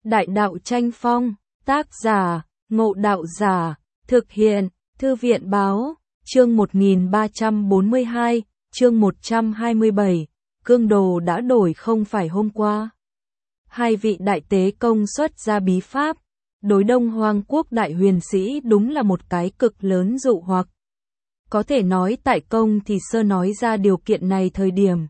Đại đạo tranh phong, tác giả, Ngộ Đạo Giả, thực hiện, Thư viện Báo, chương 1342, chương 127, cương đồ đã đổi không phải hôm qua. Hai vị đại tế công xuất ra bí pháp, đối Đông Hoang quốc đại huyền sĩ đúng là một cái cực lớn dụ hoặc. Có thể nói tại công thì sơ nói ra điều kiện này thời điểm.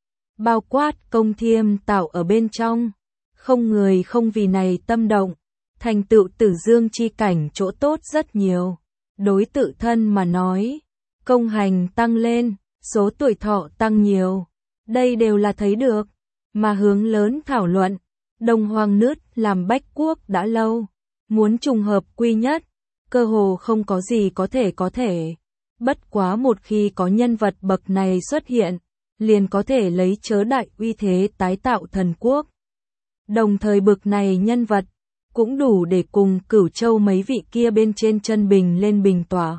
Bao quát công thiêm tạo ở bên trong, không người không vì này tâm động, thành tựu tử dương chi cảnh chỗ tốt rất nhiều. Đối tự thân mà nói, công hành tăng lên, số tuổi thọ tăng nhiều, đây đều là thấy được, mà hướng lớn thảo luận, Đông Hoang nứt làm bách quốc đã lâu, muốn trùng hợp quy nhất, cơ hồ không có gì có thể. Bất quá một khi có nhân vật bậc này xuất hiện, liền có thể lấy chớ đại uy thế tái tạo thần quốc. Đồng thời bậc này nhân vật, cũng đủ để cùng Cửu Châu mấy vị kia bên trên chân bình lên bình tỏa.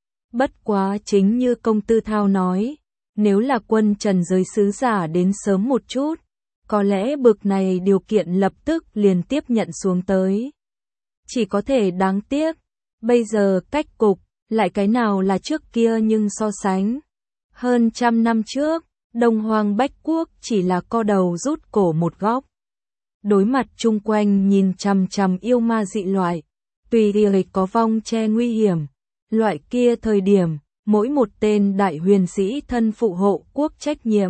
Bất quá chính như công tư thao nói, nếu là quân trần giới sứ giả đến sớm một chút, có lẽ bậc này điều kiện lập tức liền tiếp nhận xuống tới. Chỉ có thể đáng tiếc, bây giờ cách cục, lại cái nào là trước kia nhưng so sánh. Hơn trăm năm trước, Đông Hoang bách quốc chỉ là co đầu rút cổ một góc. Đối mặt chung quanh nhìn chằm chằm yêu ma dị loại, tùy thời có vong che nguy hiểm. Loại kia thời điểm, mỗi một tên đại huyền sĩ thân phụ hộ quốc trách nhiệm.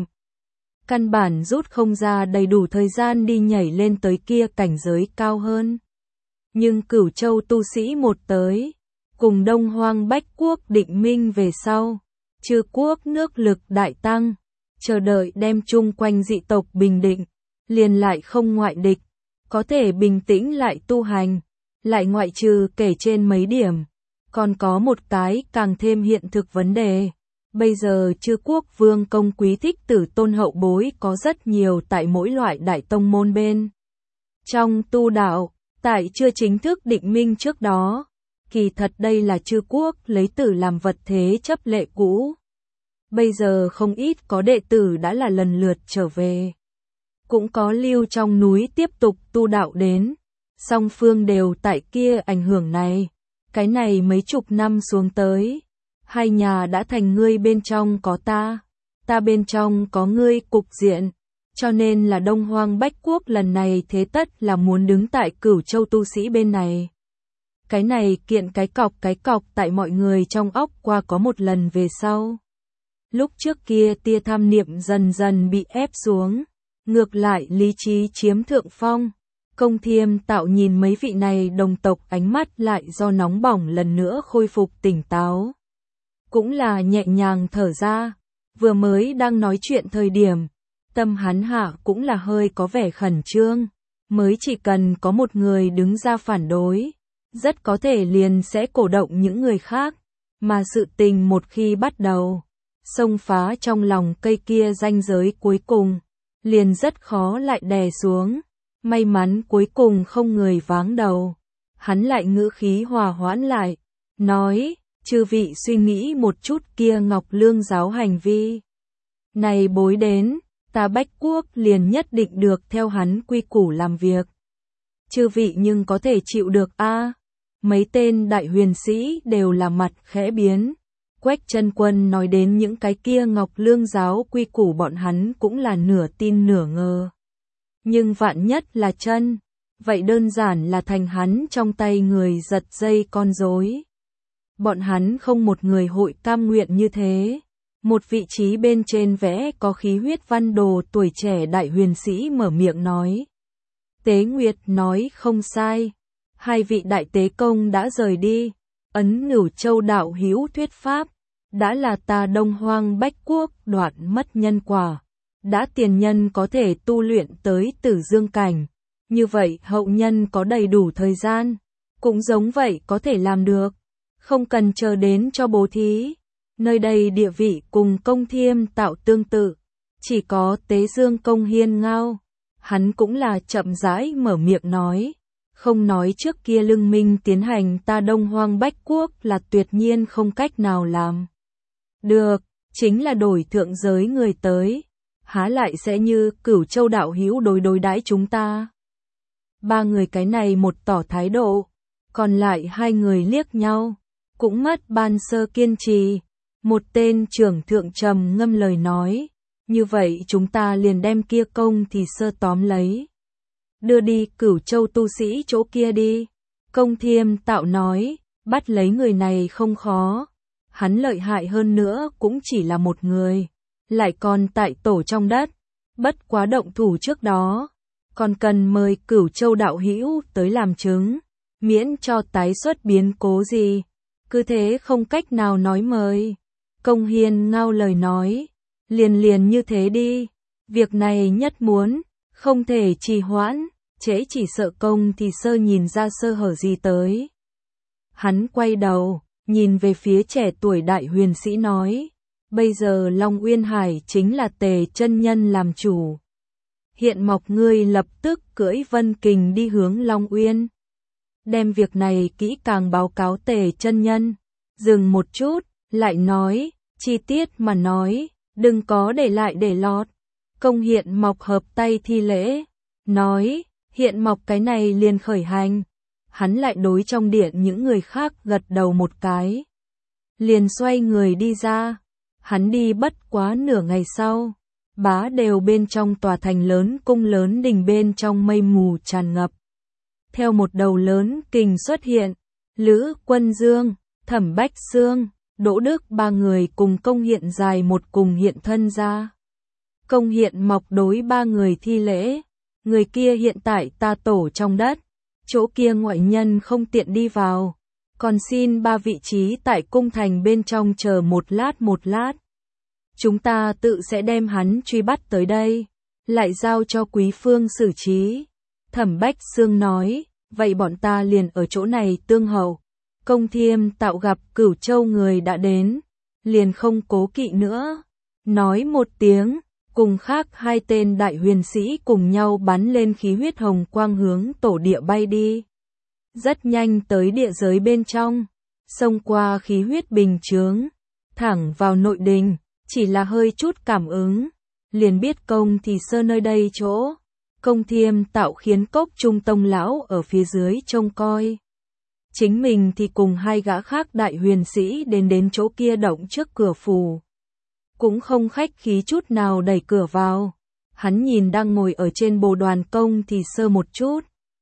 Căn bản rút không ra đầy đủ thời gian đi nhảy lên tới kia cảnh giới cao hơn. Nhưng Cửu Châu tu sĩ một tới, cùng Đông Hoang bách quốc định minh về sau, chư quốc nước lực đại tăng, chờ đợi đem chung quanh dị tộc bình định, liền lại không ngoại địch, có thể bình tĩnh lại tu hành, lại ngoại trừ kể trên mấy điểm. Còn có một cái càng thêm hiện thực vấn đề, bây giờ chư quốc vương công quý thích tử tôn hậu bối có rất nhiều tại mỗi loại đại tông môn bên. Trong tu đạo, tại chưa chính thức định minh trước đó, kỳ thật đây là chư quốc lấy tử làm vật thế chấp lệ cũ. Bây giờ không ít có đệ tử đã là lần lượt trở về. Cũng có lưu trong núi tiếp tục tu đạo đến. Song phương đều tại kia ảnh hưởng này. Cái này mấy chục năm xuống tới. Hai nhà đã thành ngươi bên trong có ta bên trong có ngươi cục diện. Cho nên là Đông Hoang bách quốc lần này thế tất là muốn đứng tại Cửu Châu tu sĩ bên này. Cái này kiện cái cọc tại mọi người trong óc qua có một lần về sau. Lúc trước kia tia tham niệm dần dần bị ép xuống, ngược lại lý trí chiếm thượng phong. Công thiêm tạo nhìn mấy vị này đồng tộc ánh mắt lại do nóng bỏng lần nữa khôi phục tỉnh táo. Cũng là nhẹ nhàng thở ra, vừa mới đang nói chuyện thời điểm, tâm hắn hạ cũng là hơi có vẻ khẩn trương, mới chỉ cần có một người đứng ra phản đối, rất có thể liền sẽ cổ động những người khác, mà sự tình một khi bắt đầu, xông phá trong lòng cây kia ranh giới cuối cùng, liền rất khó lại đè xuống. May mắn cuối cùng không người váng đầu. Hắn lại ngữ khí hòa hoãn lại, nói, chư vị suy nghĩ một chút kia Ngọc Lương giáo hành vi. Này bối đến, ta bách quốc liền nhất định được theo hắn quy củ làm việc. Chư vị nhưng có thể chịu được a? Mấy tên đại huyền sĩ đều là mặt khẽ biến. Quách Chân Quân nói đến những cái kia Ngọc Lương giáo quy củ bọn hắn cũng là nửa tin nửa ngờ. Nhưng vạn nhất là chân, vậy đơn giản là thành hắn trong tay người giật dây con rối. Bọn hắn không một người hội cam nguyện như thế. Một vị trí bên trên vẽ có khí huyết văn đồ tuổi trẻ đại huyền sĩ mở miệng nói. Tế Nguyệt nói không sai. Hai vị đại tế công đã rời đi. Ấn Ngửu Châu đạo hữu thuyết pháp. Đã là ta Đông Hoang bách quốc đoạn mất nhân quả. Đã tiền nhân có thể tu luyện tới tử dương cảnh. Như vậy hậu nhân có đầy đủ thời gian. Cũng giống vậy có thể làm được. Không cần chờ đến cho bố thí. Nơi đây địa vị cùng công thiêm tạo tương tự. Chỉ có tế dương công hiên ngao. Hắn cũng là chậm rãi mở miệng nói. Không nói trước kia lưng minh tiến hành ta Đông Hoang bách quốc là tuyệt nhiên không cách nào làm. Được, chính là đổi thượng giới người tới. Há lại sẽ như Cửu Châu đạo hữu đối đãi chúng ta. Ba người cái này một tỏ thái độ, còn lại hai người liếc nhau, cũng mất ban sơ kiên trì. Một tên trưởng thượng trầm ngâm lời nói, như vậy chúng ta liền đem kia Công Thì Sơ tóm lấy. Đưa đi Cửu Châu tu sĩ chỗ kia đi. Công Thiêm Tạo nói, bắt lấy người này không khó. Hắn lợi hại hơn nữa cũng chỉ là một người, lại còn tại tổ trong đất. Bất quá động thủ trước đó, còn cần mời Cửu Châu đạo hữu tới làm chứng, miễn cho tái xuất biến cố gì. Cứ thế không cách nào nói mời. Công Hiên ngao lời nói, liền như thế đi, việc này nhất muốn, không thể trì hoãn, trễ chỉ sợ Công Thì Sơ nhìn ra sơ hở gì tới. Hắn quay đầu, nhìn về phía trẻ tuổi đại huyền sĩ nói, bây giờ Long Uyên Hải chính là Tề chân nhân làm chủ. Hiện Mộc ngươi lập tức cưỡi Vân Kình đi hướng Long Uyên. Đem việc này kỹ càng báo cáo Tề chân nhân. Dừng một chút, lại nói, chi tiết mà nói, đừng có để lại để lọt. Công Hiện Mộc hợp tay thi lễ, nói, Hiện Mộc cái này liền khởi hành. Hắn lại đối trong điện những người khác gật đầu một cái, liền xoay người đi ra. Hắn đi bất quá nửa ngày sau, bá đều bên trong tòa thành lớn cung lớn đình bên trong mây mù tràn ngập. Theo một đầu lớn kình xuất hiện, Lữ Quân Dương, Thẩm Bách Xương, Đỗ Đức ba người cùng Công Hiện dài một cùng hiện thân ra. Công Hiện Mộc đối ba người thi lễ, người kia hiện tại ta tổ trong đất, chỗ kia ngoại nhân không tiện đi vào, còn xin ba vị trí tại cung thành bên trong chờ một lát. Chúng ta tự sẽ đem hắn truy bắt tới đây, lại giao cho Quý Phương xử trí. Thẩm Bách Xương nói, vậy bọn ta liền ở chỗ này tương hậu. Công Thiêm Tạo gặp Cửu Châu người đã đến, liền không cố kỵ nữa, nói một tiếng, cùng khác hai tên đại huyền sĩ cùng nhau bắn lên khí huyết hồng quang hướng tổ địa bay đi. Rất nhanh tới địa giới bên trong, xông qua khí huyết bình chướng, thẳng vào nội đình, chỉ là hơi chút cảm ứng, liền biết Công Thì Sơ nơi đây chỗ. Công Thiêm Tạo khiến Cốc Trung Tông lão ở phía dưới trông coi. Chính mình thì cùng hai gã khác đại huyền sĩ đến chỗ kia động trước cửa phủ. Cũng không khách khí chút nào đẩy cửa vào. Hắn nhìn đang ngồi ở trên bồ đoàn Công Thì Sơ một chút,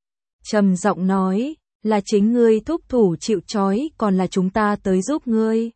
trầm giọng nói, là chính ngươi thúc thủ chịu trói còn là chúng ta tới giúp ngươi.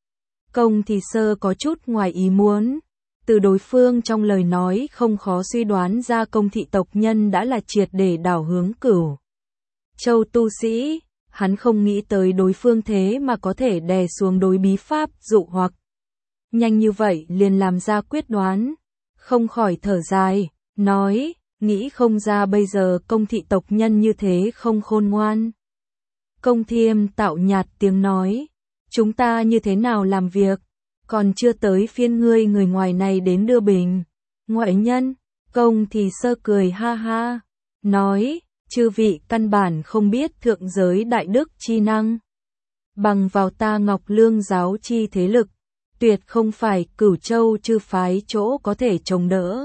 Công Thì Sơ có chút ngoài ý muốn. Từ đối phương trong lời nói không khó suy đoán ra Công thị tộc nhân đã là triệt để đảo hướng Cửu Châu tu sĩ. Hắn không nghĩ tới đối phương thế mà có thể đè xuống đối bí pháp dụ hoặc. Nhanh như vậy liền làm ra quyết đoán. Không khỏi thở dài, nói, nghĩ không ra bây giờ Công thị tộc nhân như thế không khôn ngoan. Công Thiêm Tạo nhạt tiếng nói, chúng ta như thế nào làm việc, còn chưa tới phiên ngươi người ngoài này đến đưa bình. Ngoại nhân, Công Thì Sơ cười ha ha, nói, chư vị căn bản không biết thượng giới đại đức chi năng. Bằng vào ta Ngọc Lương giáo chi thế lực, tuyệt không phải Cửu Châu chư phái chỗ có thể chống đỡ.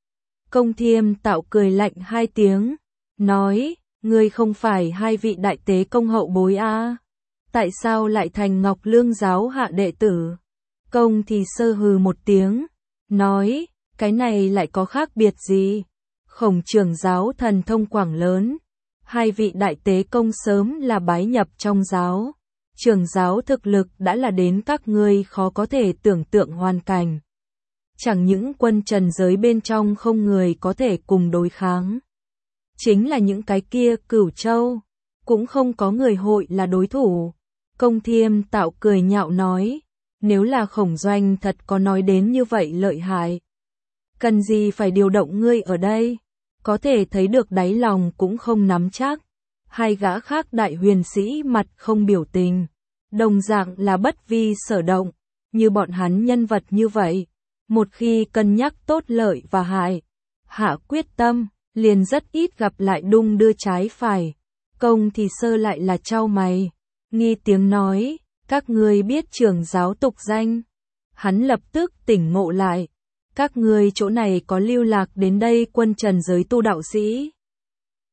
Công Thiêm Tạo cười lạnh hai tiếng, nói, ngươi không phải hai vị đại tế công hậu bối a? Tại sao lại thành Ngọc Lương giáo hạ đệ tử? Công Thì Sơ hừ một tiếng, nói, cái này lại có khác biệt gì? Khổng trưởng giáo thần thông quảng lớn, hai vị đại tế công sớm là bái nhập trong giáo. Trưởng giáo thực lực đã là đến các ngươi khó có thể tưởng tượng hoàn cảnh. Chẳng những quân trần giới bên trong không người có thể cùng đối kháng. Chính là những cái kia Cửu Châu, cũng không có người hội là đối thủ. Công Thiêm Tạo cười nhạo nói, nếu là Khổng doanh thật có nói đến như vậy lợi hại, cần gì phải điều động ngươi ở đây? Có thể thấy được đáy lòng cũng không nắm chắc. Hai gã khác đại huyền sĩ mặt không biểu tình, đồng dạng là bất vi sở động. Như bọn hắn nhân vật như vậy, một khi cân nhắc tốt lợi và hại, hạ quyết tâm, liền rất ít gặp lại đung đưa trái phải. Công Thì Sơ lại là chau mày, nghi tiếng nói, các ngươi biết trưởng giáo tục danh. Hắn lập tức tỉnh ngộ lại, các ngươi chỗ này có lưu lạc đến đây quân trần giới tu đạo sĩ.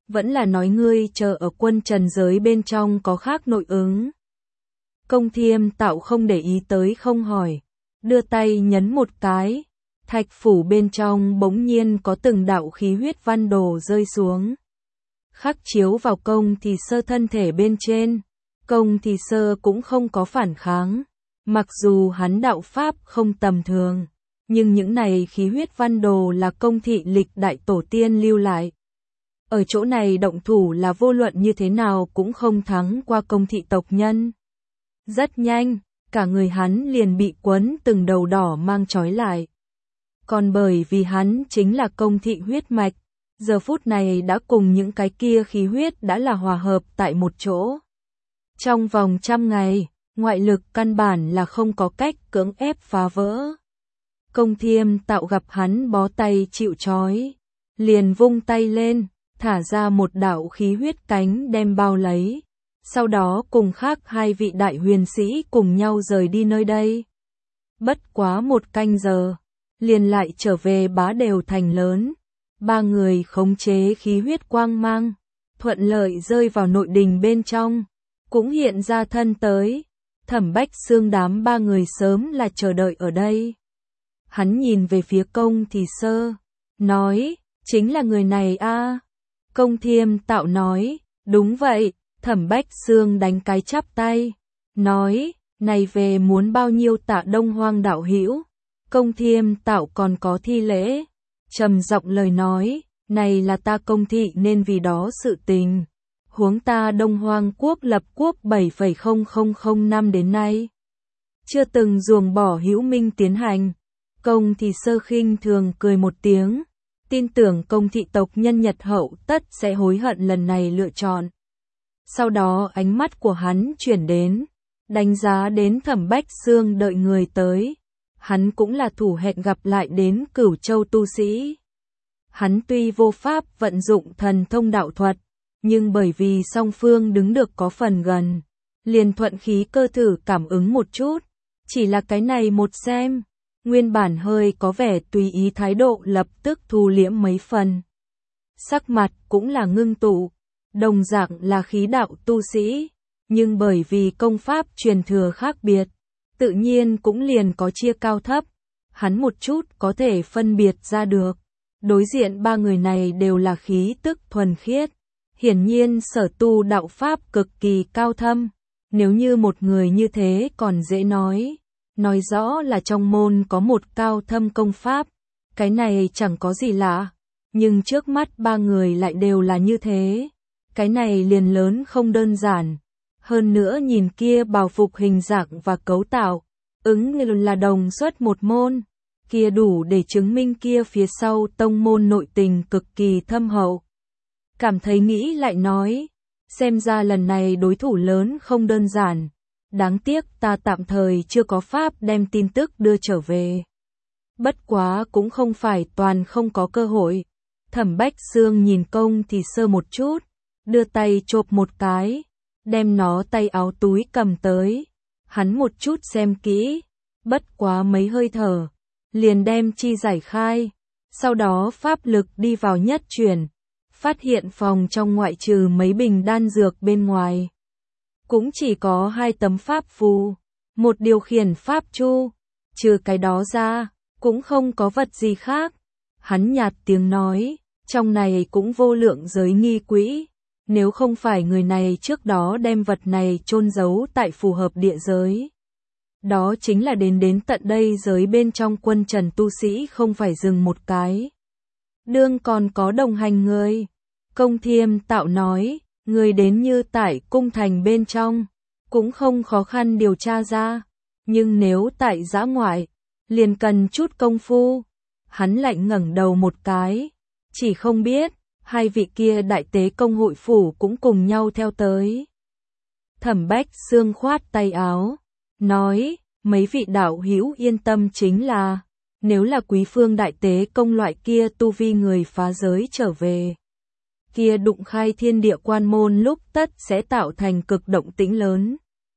Vẫn là nói ngươi chờ ở quân trần giới bên trong có khác nội ứng. Công Thiêm Tạo không để ý tới không hỏi, đưa tay nhấn một cái, thạch phủ bên trong bỗng nhiên có từng đạo khí huyết văn đồ rơi xuống. Khắc chiếu vào Công Thì Sơ thân thể bên trên, Công Thì Sơ cũng không có phản kháng, mặc dù hắn đạo pháp không tầm thường, nhưng những này khí huyết văn đồ là Công thị lịch đại tổ tiên lưu lại. Ở chỗ này động thủ là vô luận như thế nào cũng không thắng qua Công thị tộc nhân. Rất nhanh, cả người hắn liền bị quấn từng đầu đỏ mang trói lại. Còn bởi vì hắn chính là Công thị huyết mạch, giờ phút này đã cùng những cái kia khí huyết đã là hòa hợp tại một chỗ. Trong vòng 100 ngày, ngoại lực căn bản là không có cách cưỡng ép phá vỡ. Công Thiêm Tạo gặp hắn bó tay chịu trói, liền vung tay lên, thả ra một đạo khí huyết cánh đem bao lấy. Sau đó cùng khác hai vị đại huyền sĩ cùng nhau rời đi nơi đây. Bất quá 1 canh giờ, liền lại trở về Bá Đều thành lớn. 3 người khống chế khí huyết quang mang, thuận lợi rơi vào nội đình bên trong, cũng hiện ra thân tới. Thẩm Bách Xương đám 3 người sớm là chờ đợi ở đây. Hắn nhìn về phía Công Thì Sơ, nói, chính là người này a. Công Thiêm Tạo nói, đúng vậy. Thẩm Bách Xương đánh cái chắp tay, nói, này về muốn bao nhiêu tạ Đông Hoang đạo hữu. Công Thiêm Tạo còn có thi lễ, trầm giọng lời nói, này là ta Công thị nên vì đó sự tình. Huống ta Đông Hoang quốc lập quốc 7,0005 năm đến nay, chưa từng ruồng bỏ hữu minh tiến hành. Công Thì Sơ khinh thường cười một tiếng, tin tưởng Công thị tộc nhân Nhật hậu tất sẽ hối hận lần này lựa chọn. Sau đó ánh mắt của hắn chuyển đến, đánh giá đến Thẩm Bách Xương đợi người tới. Hắn cũng là thủ hẹn gặp lại đến Cửu Châu tu sĩ. Hắn tuy vô pháp vận dụng thần thông đạo thuật, nhưng bởi vì song phương đứng được có phần gần, liền thuận khí cơ thử cảm ứng một chút. Chỉ là cái này một xem, nguyên bản hơi có vẻ tùy ý thái độ lập tức thu liễm mấy phần. Sắc mặt cũng là ngưng tụ. Đồng dạng là khí đạo tu sĩ, nhưng bởi vì công pháp truyền thừa khác biệt, tự nhiên cũng liền có chia cao thấp. Hắn một chút có thể phân biệt ra được. Đối diện 3 người này đều là khí tức thuần khiết, hiển nhiên sở tu đạo pháp cực kỳ cao thâm. Nếu như một người như thế còn dễ nói rõ là trong môn có một cao thâm công pháp, cái này chẳng có gì lạ, nhưng trước mắt 3 người lại đều là như thế. Cái này liền lớn không đơn giản. Hơn nữa nhìn kia bào phục hình dạng và cấu tạo, ứng là đồng xuất một môn, kia đủ để chứng minh kia phía sau tông môn nội tình cực kỳ thâm hậu. Cảm thấy nghĩ lại nói, xem ra lần này đối thủ lớn không đơn giản. Đáng tiếc ta tạm thời chưa có pháp đem tin tức đưa trở về. Bất quá cũng không phải toàn không có cơ hội. Thẩm Bách Xương nhìn Công Thì Sơ một chút, đưa tay chộp một cái, đem nó tay áo túi cầm tới. Hắn một chút xem kỹ, bất quá mấy hơi thở, liền đem chi giải khai. Sau đó pháp lực đi vào nhất chuyển, phát hiện phòng trong ngoại trừ mấy bình đan dược bên ngoài, cũng chỉ có 2 tấm pháp phù, một điều khiển pháp chu, trừ cái đó ra, cũng không có vật gì khác. Hắn nhạt tiếng nói, trong này cũng vô lượng giới nghi quỹ. Nếu không phải người này trước đó đem vật này chôn giấu tại phù hợp địa giới, đó chính là đến tận đây giới bên trong quân trần tu sĩ không phải dừng một cái. Đương còn có đồng hành người. Công Thiêm Tạo nói, người đến như tại cung thành bên trong, cũng không khó khăn điều tra ra, nhưng nếu tại dã ngoại, liền cần chút công phu. Hắn lạnh ngẩng đầu một cái, chỉ không biết 2 vị kia đại tế công hội phủ cũng cùng nhau theo tới. Thẩm Bách Xương khoát tay áo, nói, mấy vị đạo hữu yên tâm, chính là, nếu là Quý Phương đại tế công loại kia tu vi người phá giới trở về, kia đụng khai thiên địa quan môn lúc tất sẽ tạo thành cực động tĩnh lớn.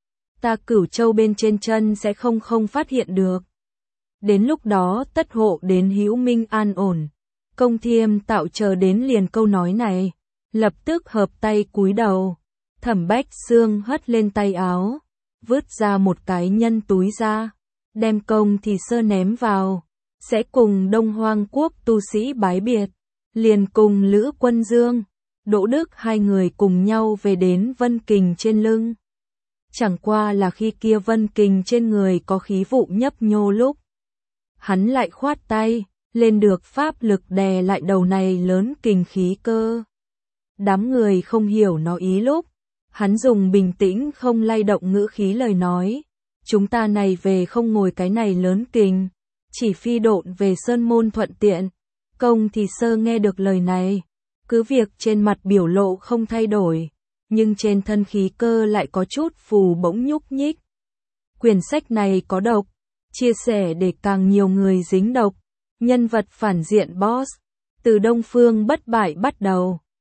Ta Cửu Châu bên trên chân sẽ không phát hiện được. Đến lúc đó tất hộ đến hữu minh an ổn. Công Thiêm Tạo chờ đến liền câu nói này, lập tức hợp tay cúi đầu. Thẩm Bách Xương hất lên tay áo, vứt ra một cái nhân túi ra, đem Công Thì Sơ ném vào, sẽ cùng Đông Hoang Quốc tu sĩ bái biệt, liền cùng Lữ Quân Dương, Đỗ Đức hai người cùng nhau về đến Vân Kình trên lưng. Chẳng qua là khi kia Vân Kình trên người có khí vụ nhấp nhô lúc, hắn lại khoát tay, lên được pháp lực đè lại đầu này lớn kình khí cơ. Đám người không hiểu nó ý lúc, hắn dùng bình tĩnh không lay động ngữ khí lời nói, chúng ta này về không ngồi cái này lớn kình, chỉ phi độn về sơn môn thuận tiện. Công Thì Sơ nghe được lời này, cứ việc trên mặt biểu lộ không thay đổi, nhưng trên thân khí cơ lại có chút phù bỗng nhúc nhích. Quyển sách này có độc, chia sẻ để càng nhiều người dính độc, nhân vật phản diện boss, từ Đông Phương Bất Bại bắt đầu,